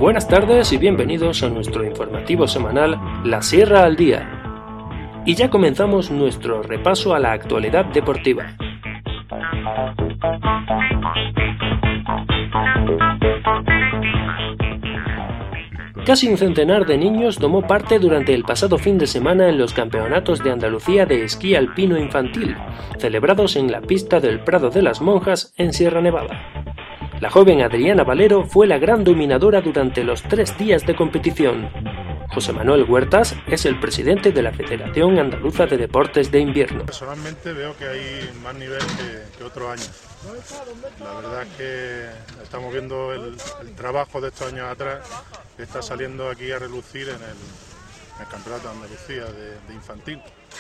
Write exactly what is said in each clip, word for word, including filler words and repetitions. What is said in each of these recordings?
Buenas tardes y bienvenidos a nuestro informativo semanal La Sierra al Día. Y ya comenzamos nuestro repaso a la actualidad deportiva. Casi un centenar de niños tomó parte durante el pasado fin de semana en los campeonatos de Andalucía de esquí alpino infantil, celebrados en la pista del Prado de las Monjas en Sierra Nevada. La joven Adriana Valero fue la gran dominadora durante los tres días de competición. José Manuel Huertas es el presidente de la Federación Andaluza de Deportes de Invierno. Personalmente veo que hay más nivel que, que otros años. La verdad es que estamos viendo el, el trabajo de estos años atrás que está saliendo aquí a relucir en el, en el Campeonato de Andalucía de, de infantil.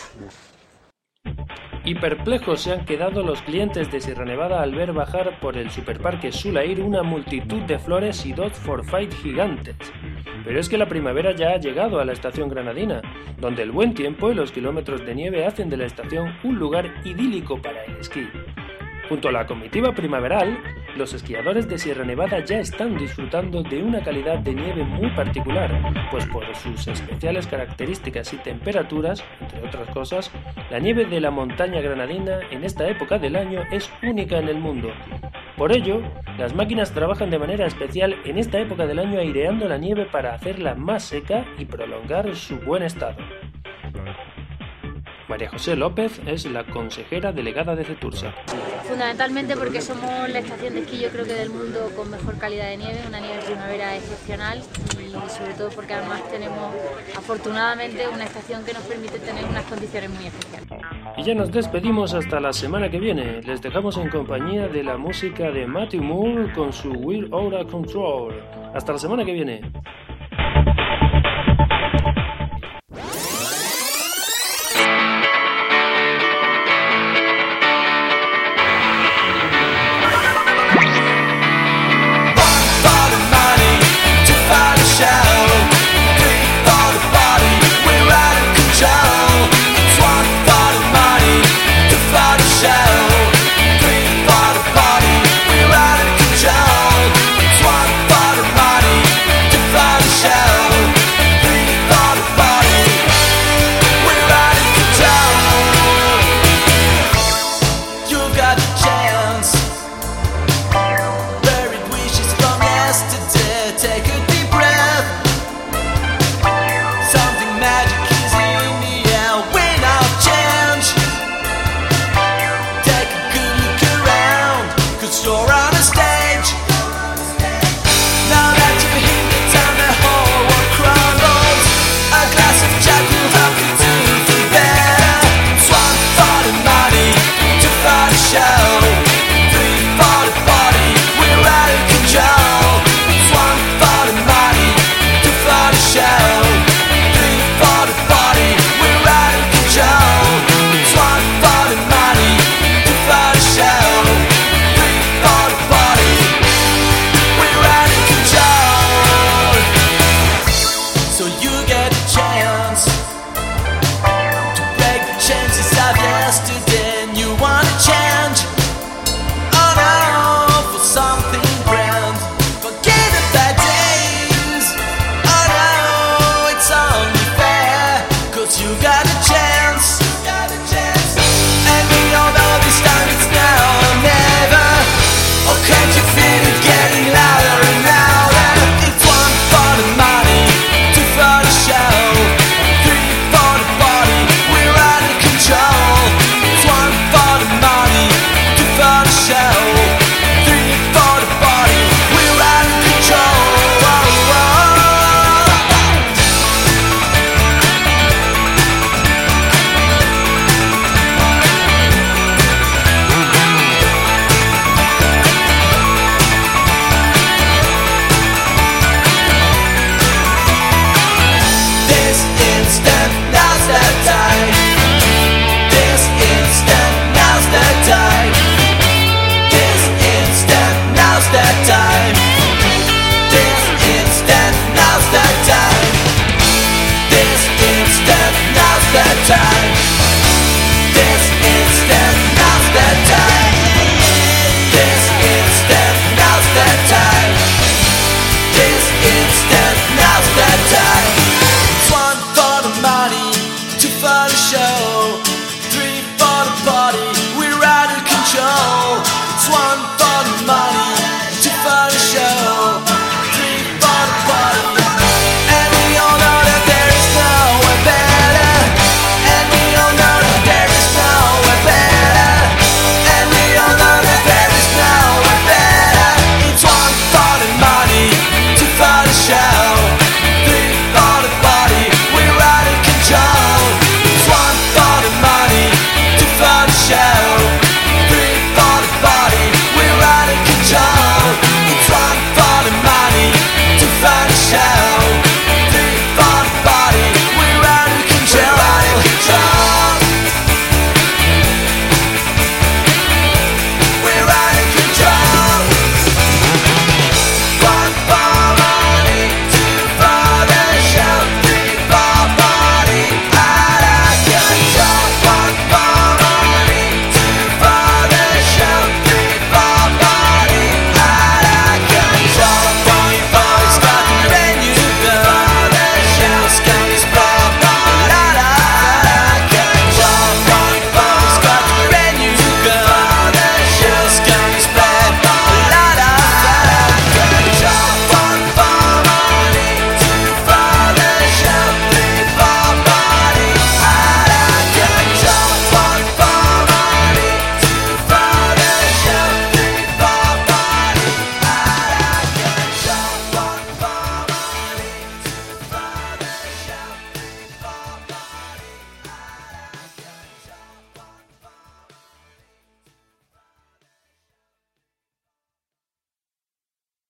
Y perplejos se han quedado los clientes de Sierra Nevada al ver bajar por el Superparque Sulair una multitud de flores y Dodge for Fight gigantes. Pero es que la primavera ya ha llegado a la estación granadina, donde el buen tiempo y los kilómetros de nieve hacen de la estación un lugar idílico para el esquí. Junto a la comitiva primaveral, los esquiadores de Sierra Nevada ya están disfrutando de una calidad de nieve muy particular, pues por sus especiales características y temperaturas, entre otras cosas, la nieve de la montaña granadina en esta época del año es única en el mundo. Por ello, las máquinas trabajan de manera especial en esta época del año aireando la nieve para hacerla más seca y prolongar su buen estado. María José López es la consejera delegada de Cetursa. Fundamentalmente porque somos la estación de esquí, yo creo que del mundo con mejor calidad de nieve, una nieve de primavera excepcional y sobre todo porque además tenemos afortunadamente una estación que nos permite tener unas condiciones muy especiales. Y ya nos despedimos hasta la semana que viene. Les dejamos en compañía de la música de Matthew Moore con su We're Out of Control. Hasta la semana que viene.